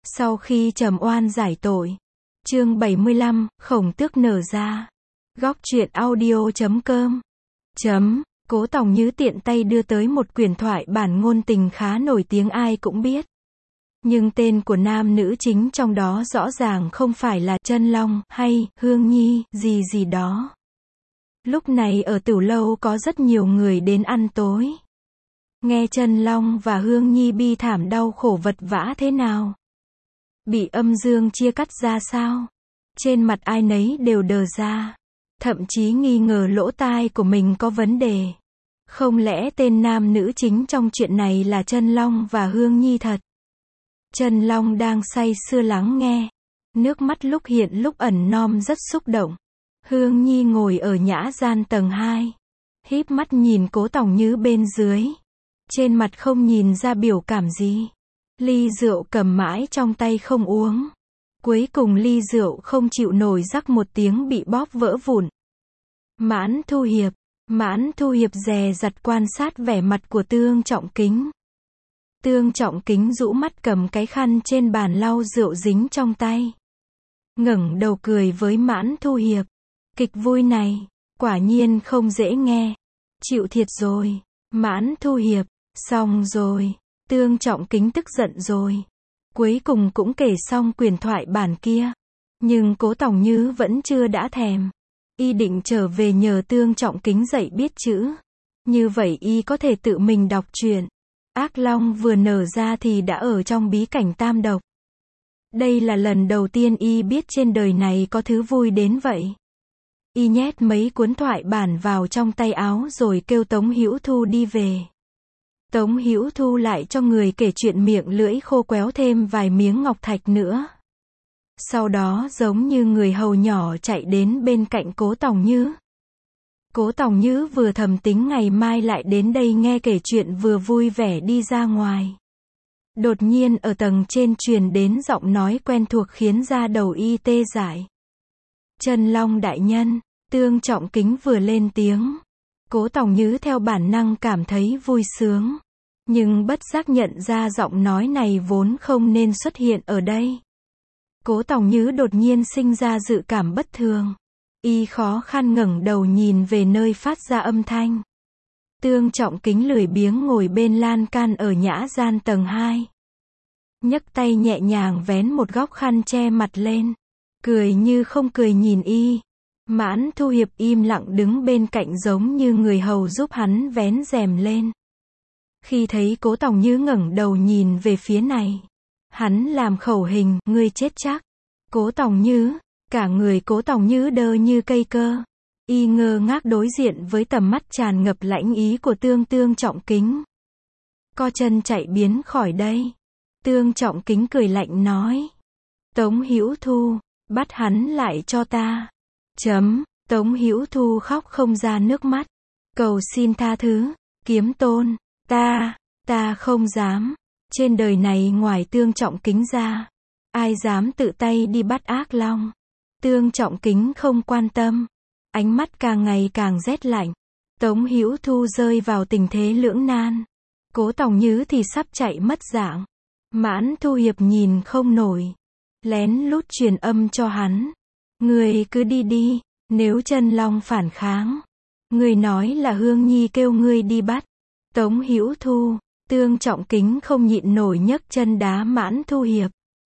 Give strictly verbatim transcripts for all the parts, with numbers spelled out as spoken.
Sau khi trầm oan giải tội. Chương bảy mươi lăm, khổng tước nở ra. Góc truyện audio chấm com. Chấm, Cố Tòng Như tiện tay đưa tới một quyển thoại bản ngôn tình khá nổi tiếng ai cũng biết. Nhưng tên của nam nữ chính trong đó rõ ràng không phải là Chân Long hay Hương Nhi gì gì đó. Lúc này ở Tửu Lâu có rất nhiều người đến ăn tối. Nghe Chân Long và Hương Nhi bi thảm đau khổ vật vã thế nào. Bị âm dương chia cắt ra sao. Trên mặt ai nấy đều đờ ra. Thậm chí nghi ngờ lỗ tai của mình có vấn đề. Không lẽ tên nam nữ chính trong chuyện này là Chân Long và Hương Nhi thật? Chân Long đang say sưa lắng nghe. Nước mắt lúc hiện lúc ẩn nom rất xúc động. Hương Nhi ngồi ở nhã gian tầng hai. Híp mắt nhìn Cố Tòng Như bên dưới. Trên mặt không nhìn ra biểu cảm gì. Ly rượu cầm mãi trong tay không uống. Cuối cùng ly rượu không chịu nổi rắc một tiếng bị bóp vỡ vụn. Mãn Thu Hiệp. Mãn Thu Hiệp dè dặt quan sát vẻ mặt của Tương Trọng Kính. Tương Trọng Kính rũ mắt cầm cái khăn trên bàn lau rượu dính trong tay. Ngẩng đầu cười với Mãn Thu Hiệp. Kịch vui này, quả nhiên không dễ nghe. Chịu thiệt rồi. Mãn Thu Hiệp, xong rồi. Tương Trọng Kính tức giận rồi. Cuối cùng cũng kể xong quyển thoại bản kia. Nhưng Cố Tòng Như vẫn chưa đã thèm. Y định trở về nhờ Tương Trọng Kính dạy biết chữ. Như vậy y có thể tự mình đọc truyện. Ác Long vừa nở ra thì đã ở trong bí cảnh tam độc. Đây là lần đầu tiên y biết trên đời này có thứ vui đến vậy. Y nhét mấy cuốn thoại bản vào trong tay áo rồi kêu Tống Hữu Thu đi về. Tống Hữu Thu lại cho người kể chuyện miệng lưỡi khô quéo thêm vài miếng ngọc thạch nữa. Sau đó giống như người hầu nhỏ chạy đến bên cạnh Cố Tòng Như. Cố Tòng Như vừa thầm tính ngày mai lại đến đây nghe kể chuyện vừa vui vẻ đi ra ngoài. Đột nhiên ở tầng trên truyền đến giọng nói quen thuộc khiến da đầu y tê dại. Chân Long đại nhân, Tương Trọng Kính vừa lên tiếng. Cố Tòng Như theo bản năng cảm thấy vui sướng. Nhưng bất giác nhận ra giọng nói này vốn không nên xuất hiện ở đây. Cố Tòng Như đột nhiên sinh ra dự cảm bất thường. Y khó khăn ngẩng đầu nhìn về nơi phát ra âm thanh. Tương Trọng Kính lười biếng ngồi bên lan can ở nhã gian tầng hai. Nhấc tay nhẹ nhàng vén một góc khăn che mặt lên. Cười như không cười nhìn y. Mãn Thu Hiệp im lặng đứng bên cạnh giống như người hầu giúp hắn vén rèm lên. Khi thấy Cố Tòng Như ngẩng đầu nhìn về phía này. Hắn làm khẩu hình, ngươi chết chắc. Cố Tòng Như, cả người Cố Tòng Như đơ như cây cơ. Y ngơ ngác đối diện với tầm mắt tràn ngập lãnh ý của Tương Tương Trọng Kính. Co chân chạy biến khỏi đây. Tương Trọng Kính cười lạnh nói. Tống Hữu Thu, bắt hắn lại cho ta. Chấm, Tống Hữu Thu khóc không ra nước mắt. Cầu xin tha thứ, Kiếm Tôn, ta, ta không dám. Trên đời này ngoài Tương Trọng Kính ra, ai dám tự tay đi bắt Ác Long. Tương Trọng Kính không quan tâm. Ánh mắt càng ngày càng rét lạnh. Tống Hữu Thu rơi vào tình thế lưỡng nan. Cố Tòng Như thì sắp chạy mất dạng. Mãn Thu Hiệp nhìn không nổi. Lén lút truyền âm cho hắn. Người cứ đi đi, nếu Chân Long phản kháng. Người nói là Hương Nhi kêu ngươi đi bắt. Tống Hữu Thu, Tương Trọng Kính không nhịn nổi nhấc chân đá Mãn Thu Hiệp.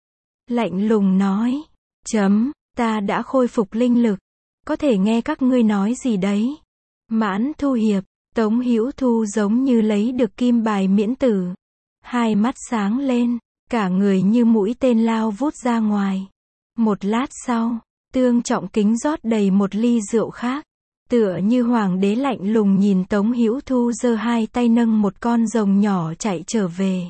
Lạnh lùng nói. Chấm, ta đã khôi phục linh lực. Có thể nghe các ngươi nói gì đấy. Mãn Thu Hiệp, Tống Hữu Thu giống như lấy được kim bài miễn tử. Hai mắt sáng lên, cả người như mũi tên lao vút ra ngoài. Một lát sau, Tương Trọng Kính rót đầy một ly rượu khác. Tựa như hoàng đế lạnh lùng nhìn Tống Hữu Thu giơ hai tay nâng một con rồng nhỏ chạy trở về.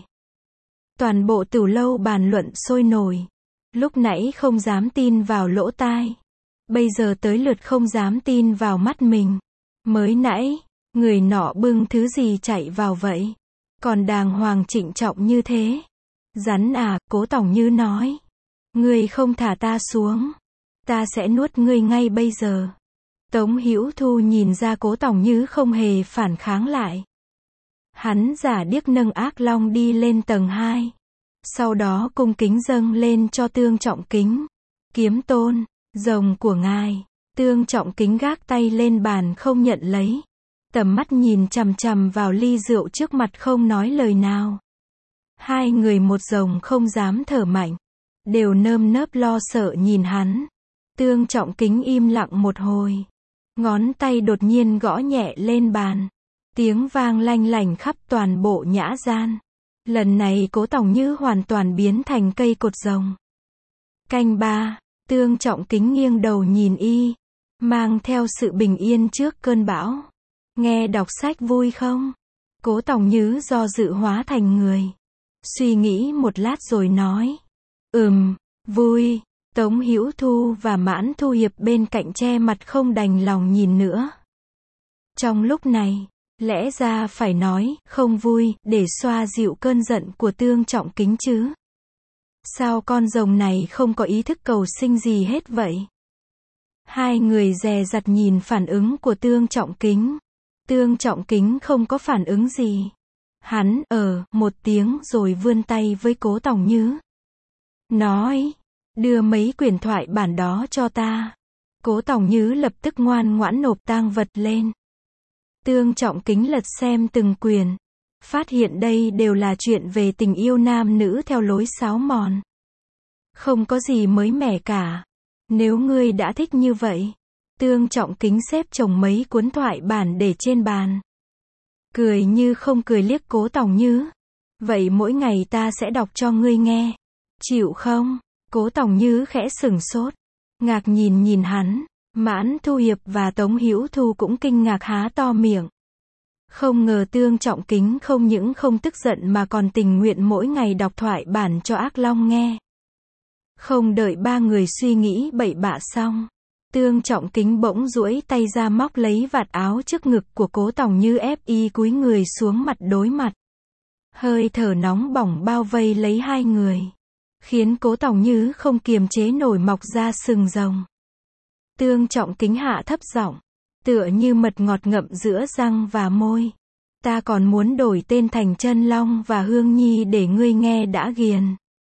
Toàn bộ Tửu Lâu bàn luận sôi nổi. Lúc nãy không dám tin vào lỗ tai. Bây giờ tới lượt không dám tin vào mắt mình. Mới nãy, người nọ bưng thứ gì chạy vào vậy? Còn đàng hoàng trịnh trọng như thế. Rắn à, Cố Tòng Như nói. Ngươi không thả ta xuống. Ta sẽ nuốt ngươi ngay bây giờ. Tống Hữu Thu nhìn ra Cố Tòng Như không hề phản kháng lại. Hắn giả điếc nâng Ác Long đi lên tầng hai. Sau đó cung kính dâng lên cho Tương Trọng Kính. Kiếm tôn, rồng của ngài. Tương Trọng Kính gác tay lên bàn không nhận lấy. Tầm mắt nhìn chằm chằm vào ly rượu trước mặt không nói lời nào. Hai người một rồng không dám thở mạnh. Đều nơm nớp lo sợ nhìn hắn. Tương Trọng Kính im lặng một hồi. Ngón tay đột nhiên gõ nhẹ lên bàn. Tiếng vang lanh lảnh khắp toàn bộ nhã gian. Lần này Cố Tòng Như hoàn toàn biến thành cây cột rồng. Canh ba, Tương Trọng Kính nghiêng đầu nhìn y. Mang theo sự bình yên trước cơn bão. Nghe đọc sách vui không? Cố Tòng Như do dự hóa thành người. Suy nghĩ một lát rồi nói. Ừm, vui. Tống Hữu Thu và Mãn Thu Hiệp bên cạnh che mặt không đành lòng nhìn nữa. Trong lúc này, lẽ ra phải nói, không vui, để xoa dịu cơn giận của Tương Trọng Kính chứ. Sao con rồng này không có ý thức cầu sinh gì hết vậy? Hai người dè dặt nhìn phản ứng của Tương Trọng Kính. Tương Trọng Kính không có phản ứng gì. Hắn, ờ, một tiếng rồi vươn tay với Cố Tòng Như. Nói, đưa mấy quyển thoại bản đó cho ta. Cố Tòng Như lập tức ngoan ngoãn nộp tang vật lên. Tương Trọng Kính lật xem từng quyển. Phát hiện đây đều là chuyện về tình yêu nam nữ theo lối sáo mòn. Không có gì mới mẻ cả. Nếu ngươi đã thích như vậy. Tương Trọng Kính xếp chồng mấy cuốn thoại bản để trên bàn. Cười như không cười liếc Cố Tòng Như. Vậy mỗi ngày ta sẽ đọc cho ngươi nghe. Chịu không? Cố Tòng Như khẽ sửng sốt. Ngạc nhìn nhìn hắn. Mãn Thu Hiệp và Tống Hữu Thu cũng kinh ngạc há to miệng. Không ngờ Tương Trọng Kính không những không tức giận mà còn tình nguyện mỗi ngày đọc thoại bản cho Ác Long nghe. Không đợi ba người suy nghĩ bậy bạ xong. Tương Trọng Kính bỗng duỗi tay ra móc lấy vạt áo trước ngực của Cố Tòng Như ép y cúi người xuống mặt đối mặt. Hơi thở nóng bỏng bao vây lấy hai người. Khiến Cố Tòng Như không kiềm chế nổi mọc ra sừng rồng. Tương Trọng Kính hạ thấp giọng. Tựa như mật ngọt ngậm giữa răng và môi. Ta còn muốn đổi tên thành Chân Long và Hương Nhi để ngươi nghe đã ghiền.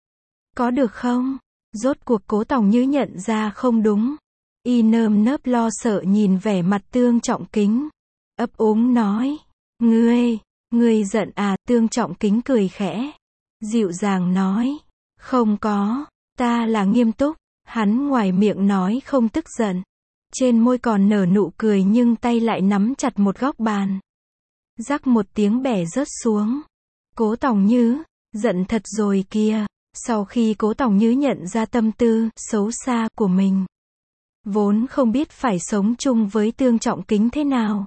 Có được không? Rốt cuộc Cố Tòng Như nhận ra không đúng. Y nơm nớp lo sợ nhìn vẻ mặt Tương Trọng Kính. Ấp úng nói. Ngươi, ngươi giận à? Tương Trọng Kính cười khẽ. Dịu dàng nói. Không có, ta là nghiêm túc. Hắn ngoài miệng nói không tức giận. Trên môi còn nở nụ cười nhưng tay lại nắm chặt một góc bàn. Rắc một tiếng bẻ rớt xuống. Cố Tòng Như, giận thật rồi kìa. Sau khi Cố Tòng Như nhận ra tâm tư xấu xa của mình. Vốn không biết phải sống chung với Tương Trọng Kính thế nào.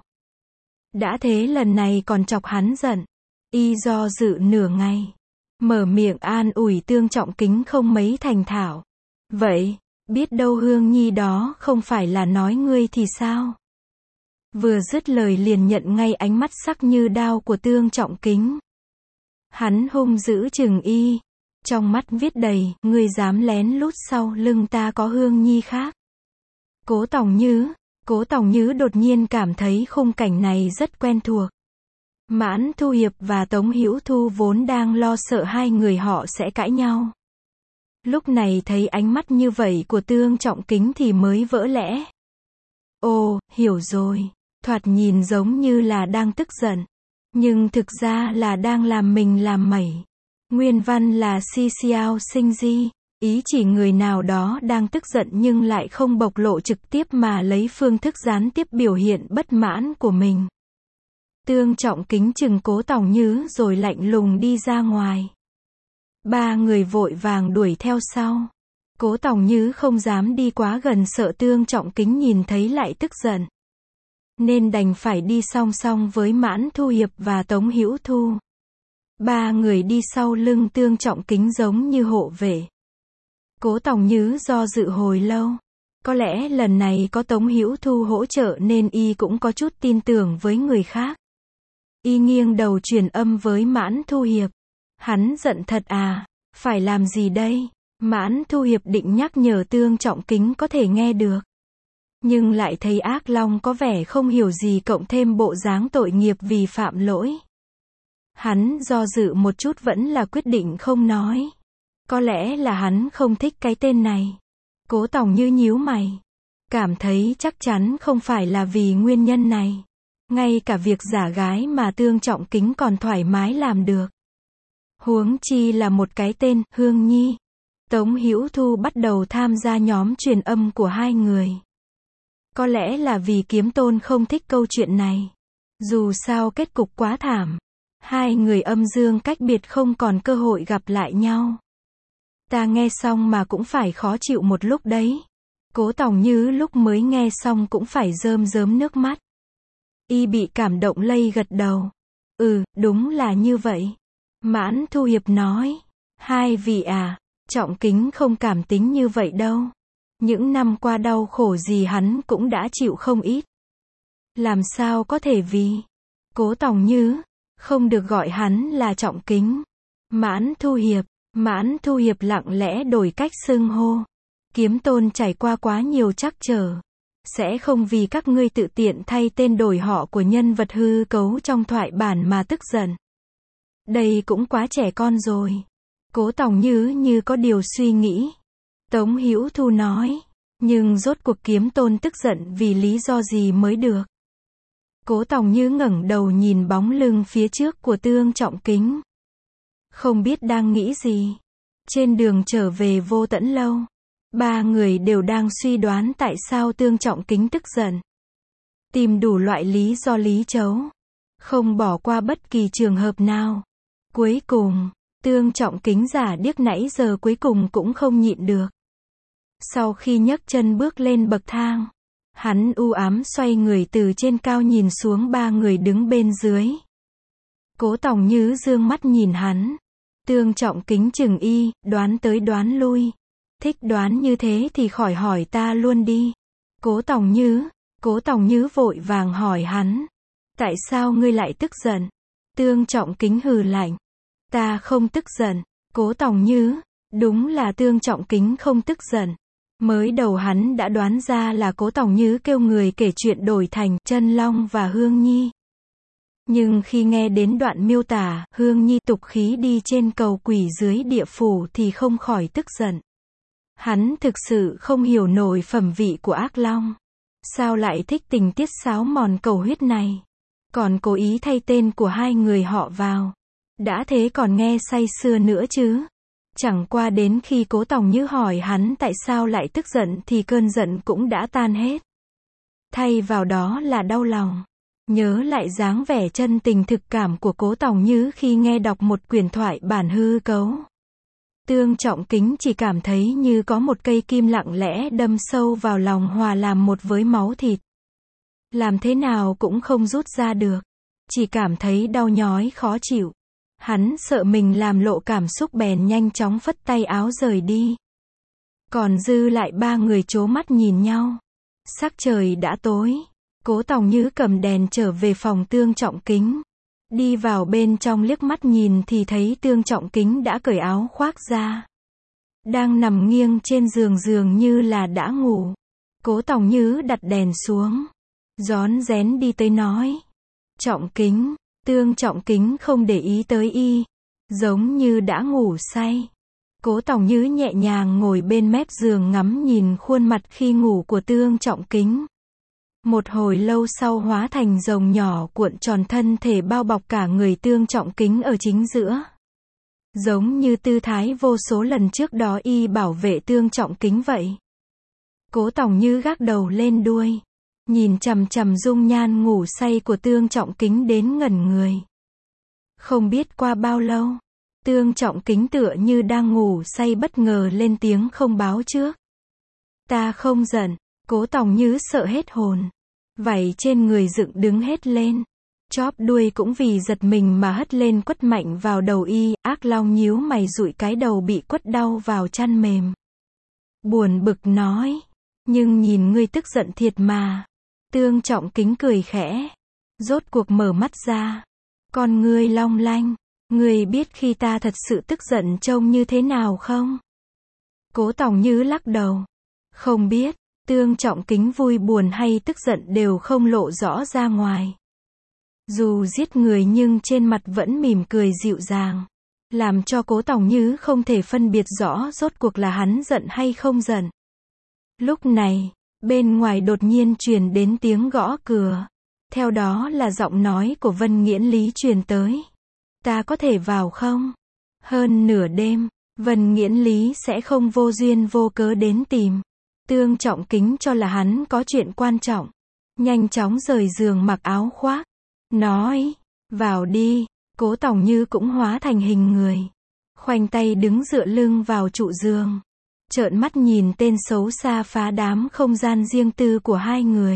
Đã thế lần này còn chọc hắn giận. Y do dự nửa ngày. Mở miệng an ủi Tương Trọng Kính không mấy thành thạo. Vậy, biết đâu Hương Nhi đó không phải là nói ngươi thì sao? Vừa dứt lời liền nhận ngay ánh mắt sắc như đao của Tương Trọng Kính. Hắn hung dữ chừng y. Trong mắt viết đầy, ngươi dám lén lút sau lưng ta có Hương Nhi khác. Cố Tòng Như, Cố Tòng Như đột nhiên cảm thấy khung cảnh này rất quen thuộc. Mãn Thu Hiệp và Tống Hữu Thu vốn đang lo sợ hai người họ sẽ cãi nhau. Lúc này thấy ánh mắt như vậy của Tương Trọng Kính thì mới vỡ lẽ. Ồ, hiểu rồi. Thoạt nhìn giống như là đang tức giận. Nhưng thực ra là đang làm mình làm mẩy. Nguyên văn là si xiao sinh di. Ý chỉ người nào đó đang tức giận nhưng lại không bộc lộ trực tiếp mà lấy phương thức gián tiếp biểu hiện bất mãn của mình. Tương Trọng Kính chừng Cố Tòng Như rồi lạnh lùng đi ra ngoài. Ba người vội vàng đuổi theo sau. Cố Tòng Như không dám đi quá gần sợ Tương Trọng Kính nhìn thấy lại tức giận. Nên đành phải đi song song với Mãn Thu Hiệp và Tống Hữu Thu. Ba người đi sau lưng Tương Trọng Kính giống như hộ vệ. Cố Tòng Như do dự hồi lâu. Có lẽ lần này có Tống Hữu Thu hỗ trợ nên y cũng có chút tin tưởng với người khác. Y nghiêng đầu truyền âm với Mãn Thu Hiệp. Hắn giận thật à? Phải làm gì đây? Mãn Thu Hiệp định nhắc nhở Tương Trọng Kính có thể nghe được. Nhưng lại thấy Ác Long có vẻ không hiểu gì cộng thêm bộ dáng tội nghiệp vì phạm lỗi. Hắn do dự một chút vẫn là quyết định không nói. Có lẽ là hắn không thích cái tên này. Cố Tòng Như nhíu mày. Cảm thấy chắc chắn không phải là vì nguyên nhân này. Ngay cả việc giả gái mà Tương Trọng Kính còn thoải mái làm được. Huống chi là một cái tên, Hương Nhi. Tống Hữu Thu bắt đầu tham gia nhóm truyền âm của hai người. Có lẽ là vì Kiếm Tôn không thích câu chuyện này. Dù sao kết cục quá thảm. Hai người âm dương cách biệt không còn cơ hội gặp lại nhau. Ta nghe xong mà cũng phải khó chịu một lúc đấy. Cố Tòng Như lúc mới nghe xong cũng phải rơm rớm nước mắt. Y bị cảm động lây gật đầu. Ừ, đúng là như vậy. Mãn Thu Hiệp nói. Hai vị à, Trọng Kính không cảm tính như vậy đâu. Những năm qua đau khổ gì hắn cũng đã chịu không ít. Làm sao có thể vì Cố Tòng Như, không được gọi hắn là Trọng Kính. Mãn Thu Hiệp, Mãn Thu Hiệp lặng lẽ đổi cách xưng hô. Kiếm Tôn trải qua quá nhiều trắc trở. Sẽ không vì các ngươi tự tiện thay tên đổi họ của nhân vật hư cấu trong thoại bản mà tức giận. Đây cũng quá trẻ con rồi. Cố Tòng Như như có điều suy nghĩ. Tống Hữu Thu nói. Nhưng rốt cuộc Kiếm Tôn tức giận vì lý do gì mới được. Cố Tòng Như ngẩng đầu nhìn bóng lưng phía trước của Tương Trọng Kính. Không biết đang nghĩ gì. Trên đường trở về Vô Tẫn Lâu. Ba người đều đang suy đoán tại sao Tương Trọng Kính tức giận. Tìm đủ loại lý do lý chấu. Không bỏ qua bất kỳ trường hợp nào. Cuối cùng, Tương Trọng Kính giả điếc nãy giờ cuối cùng cũng không nhịn được. Sau khi nhấc chân bước lên bậc thang, hắn u ám xoay người từ trên cao nhìn xuống ba người đứng bên dưới. Cố Tòng Như dương mắt nhìn hắn. Tương Trọng Kính chừng y, đoán tới đoán lui. Thích đoán như thế thì khỏi hỏi ta luôn đi. Cố Tòng Như, Cố Tòng Như vội vàng hỏi hắn. Tại sao ngươi lại tức giận? Tương Trọng Kính hừ lạnh. Ta không tức giận. Cố Tòng Như, đúng là Tương Trọng Kính không tức giận. Mới đầu hắn đã đoán ra là Cố Tòng Như kêu người kể chuyện đổi thành Chân Long và Hương Nhi. Nhưng khi nghe đến đoạn miêu tả Hương Nhi tục khí đi trên cầu quỷ dưới địa phủ thì không khỏi tức giận. Hắn thực sự không hiểu nổi phẩm vị của ác long. Sao lại thích tình tiết xáo mòn cầu huyết này? Còn cố ý thay tên của hai người họ vào. Đã thế còn nghe say sưa nữa chứ. Chẳng qua đến khi Cố Tòng Như hỏi hắn tại sao lại tức giận thì cơn giận cũng đã tan hết. Thay vào đó là đau lòng. Nhớ lại dáng vẻ chân tình thực cảm của Cố Tòng Như khi nghe đọc một quyển thoại bản hư cấu. Tương Trọng Kính chỉ cảm thấy như có một cây kim lặng lẽ đâm sâu vào lòng hòa làm một với máu thịt. Làm thế nào cũng không rút ra được. Chỉ cảm thấy đau nhói khó chịu. Hắn sợ mình làm lộ cảm xúc bèn nhanh chóng phất tay áo rời đi. Còn dư lại ba người trố mắt nhìn nhau. Sắc trời đã tối. Cố Tòng Như cầm đèn trở về phòng Tương Trọng Kính. Đi vào bên trong liếc mắt nhìn thì thấy Tương Trọng Kính đã cởi áo khoác ra. Đang nằm nghiêng trên giường dường như là đã ngủ. Cố Tòng Như đặt đèn xuống. Rón rén đi tới nói. Trọng Kính. Tương Trọng Kính không để ý tới y. Giống như đã ngủ say. Cố Tòng Như nhẹ nhàng ngồi bên mép giường ngắm nhìn khuôn mặt khi ngủ của Tương Trọng Kính. Một hồi lâu sau hóa thành rồng nhỏ cuộn tròn thân thể bao bọc cả người Tương Trọng Kính ở chính giữa. Giống như tư thái vô số lần trước đó y bảo vệ Tương Trọng Kính vậy. Cố Tòng Như gác đầu lên đuôi. Nhìn chằm chằm dung nhan ngủ say của Tương Trọng Kính đến ngẩn người. Không biết qua bao lâu, Tương Trọng Kính tựa như đang ngủ say bất ngờ lên tiếng không báo trước. Ta không giận. Cố Tòng Như sợ hết hồn. Vảy trên người dựng đứng hết lên. Chóp đuôi cũng vì giật mình mà hất lên quất mạnh vào đầu y. Ác long nhíu mày dụi cái đầu bị quất đau vào chăn mềm. Buồn bực nói. Nhưng nhìn ngươi tức giận thiệt mà. Tương Trọng Kính cười khẽ. Rốt cuộc mở mắt ra. Con ngươi long lanh. Ngươi biết khi ta thật sự tức giận trông như thế nào không? Cố Tòng Như lắc đầu. Không biết. Tương Trọng Kính vui buồn hay tức giận đều không lộ rõ ra ngoài. Dù giết người nhưng trên mặt vẫn mỉm cười dịu dàng, làm cho Cố Tòng Như không thể phân biệt rõ rốt cuộc là hắn giận hay không giận. Lúc này, bên ngoài đột nhiên truyền đến tiếng gõ cửa. Theo đó là giọng nói của Vân Nghiễn Lý truyền tới. Ta có thể vào không? Hơn nửa đêm, Vân Nghiễn Lý sẽ không vô duyên vô cớ đến tìm. Tương Trọng Kính cho là hắn có chuyện quan trọng. Nhanh chóng rời giường mặc áo khoác. Nói, vào đi. Cố Tòng Như cũng hóa thành hình người. Khoanh tay đứng dựa lưng vào trụ giường. Trợn mắt nhìn tên xấu xa phá đám không gian riêng tư của hai người.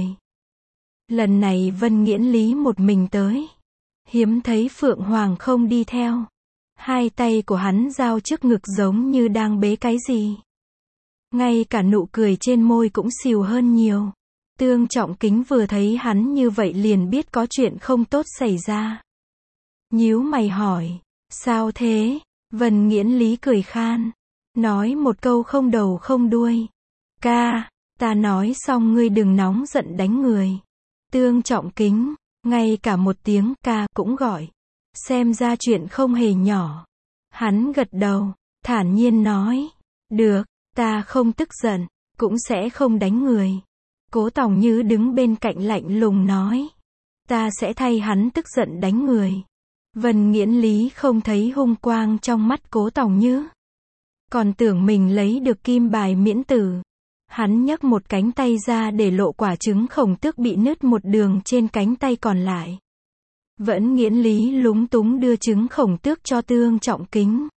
Lần này Vân Nghiễn Lý một mình tới. Hiếm thấy Phượng Hoàng không đi theo. Hai tay của hắn giao trước ngực giống như đang bế cái gì. Ngay cả nụ cười trên môi cũng xìu hơn nhiều. Tương Trọng Kính vừa thấy hắn như vậy liền biết có chuyện không tốt xảy ra. Nhíu mày hỏi, sao thế? Vân Nghiễn Lý cười khan, nói một câu không đầu không đuôi. Ca, ta nói xong ngươi đừng nóng giận đánh người. Tương Trọng Kính, ngay cả một tiếng ca cũng gọi. Xem ra chuyện không hề nhỏ. Hắn gật đầu, thản nhiên nói, được, ta không tức giận, cũng sẽ không đánh người. Cố Tòng Như đứng bên cạnh lạnh lùng nói, ta sẽ thay hắn tức giận đánh người. Vân Nghiễn Lý không thấy hung quang trong mắt Cố Tòng Như. Còn tưởng mình lấy được kim bài miễn tử. Hắn nhấc một cánh tay ra để lộ quả trứng khổng tước bị nứt một đường trên cánh tay còn lại. Vẫn Nghiễn Lý lúng túng đưa trứng khổng tước cho Tương Trọng Kính.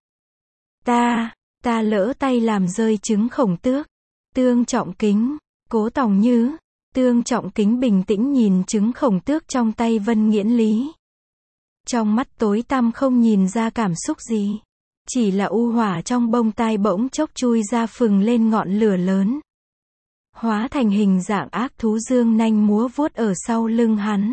Ta, ta lỡ tay làm rơi trứng khổng tước. Tương Trọng Kính, Cố Tòng Như. Tương Trọng Kính bình tĩnh nhìn trứng khổng tước trong tay Vân Nghiễn Lý. Trong mắt tối tăm không nhìn ra cảm xúc gì. Chỉ là u hỏa trong bông tai bỗng chốc chui ra phừng lên ngọn lửa lớn. Hóa thành hình dạng ác thú dương nanh múa vuốt ở sau lưng hắn.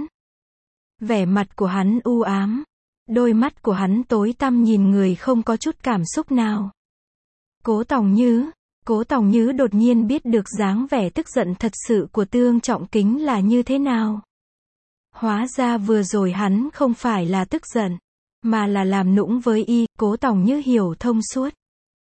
Vẻ mặt của hắn u ám. Đôi mắt của hắn tối tăm nhìn người không có chút cảm xúc nào. Cố Tòng Như. Cố Tòng Như đột nhiên biết được dáng vẻ tức giận thật sự của Tương Trọng Kính là như thế nào. Hóa ra vừa rồi hắn không phải là tức giận, mà là làm nũng với y. Cố Tòng Như hiểu thông suốt.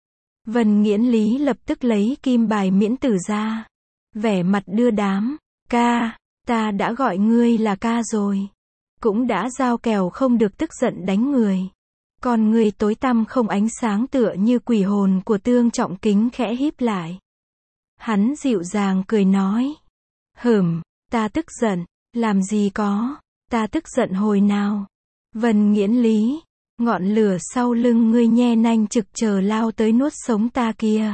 Vân Nghiễn Lý lập tức lấy kim bài miễn tử ra. Vẻ mặt đưa đám, ca, ta đã gọi ngươi là ca rồi. Cũng đã giao kèo không được tức giận đánh người. Còn người tối tăm không ánh sáng tựa như quỷ hồn của Tương Trọng Kính khẽ híp lại. Hắn dịu dàng cười nói, hửm, ta tức giận, làm gì có, ta tức giận hồi nào. Vân Nghiễn Lý, ngọn lửa sau lưng ngươi nhe nanh trực chờ lao tới nuốt sống ta kia.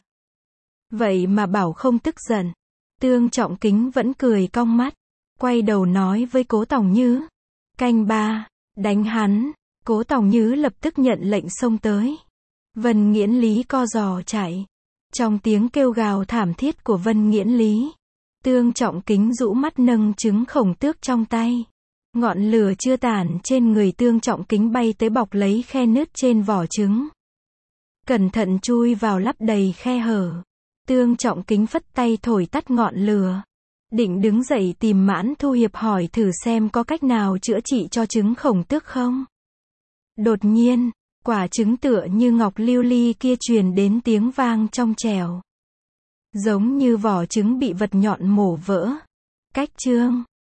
Vậy mà bảo không tức giận. Tương Trọng Kính vẫn cười cong mắt, quay đầu nói với Cố Tòng Như, canh ba, đánh hắn. Cố Tòng Như lập tức nhận lệnh xông tới. Vân Nghiễn Lý co giò chạy. Trong tiếng kêu gào thảm thiết của Vân Nghiễn Lý, Tương Trọng Kính rũ mắt nâng trứng khổng tước trong tay. Ngọn lửa chưa tản trên người Tương Trọng Kính bay tới bọc lấy khe nứt trên vỏ trứng. Cẩn thận chui vào lắp đầy khe hở. Tương Trọng Kính phất tay thổi tắt ngọn lửa. Định đứng dậy tìm Mãn Thu Hiệp hỏi thử xem có cách nào chữa trị cho trứng khổng tước không. Đột nhiên, quả trứng tựa như ngọc lưu ly kia truyền đến tiếng vang trong trẻo. Giống như vỏ trứng bị vật nhọn mổ vỡ. Cách chương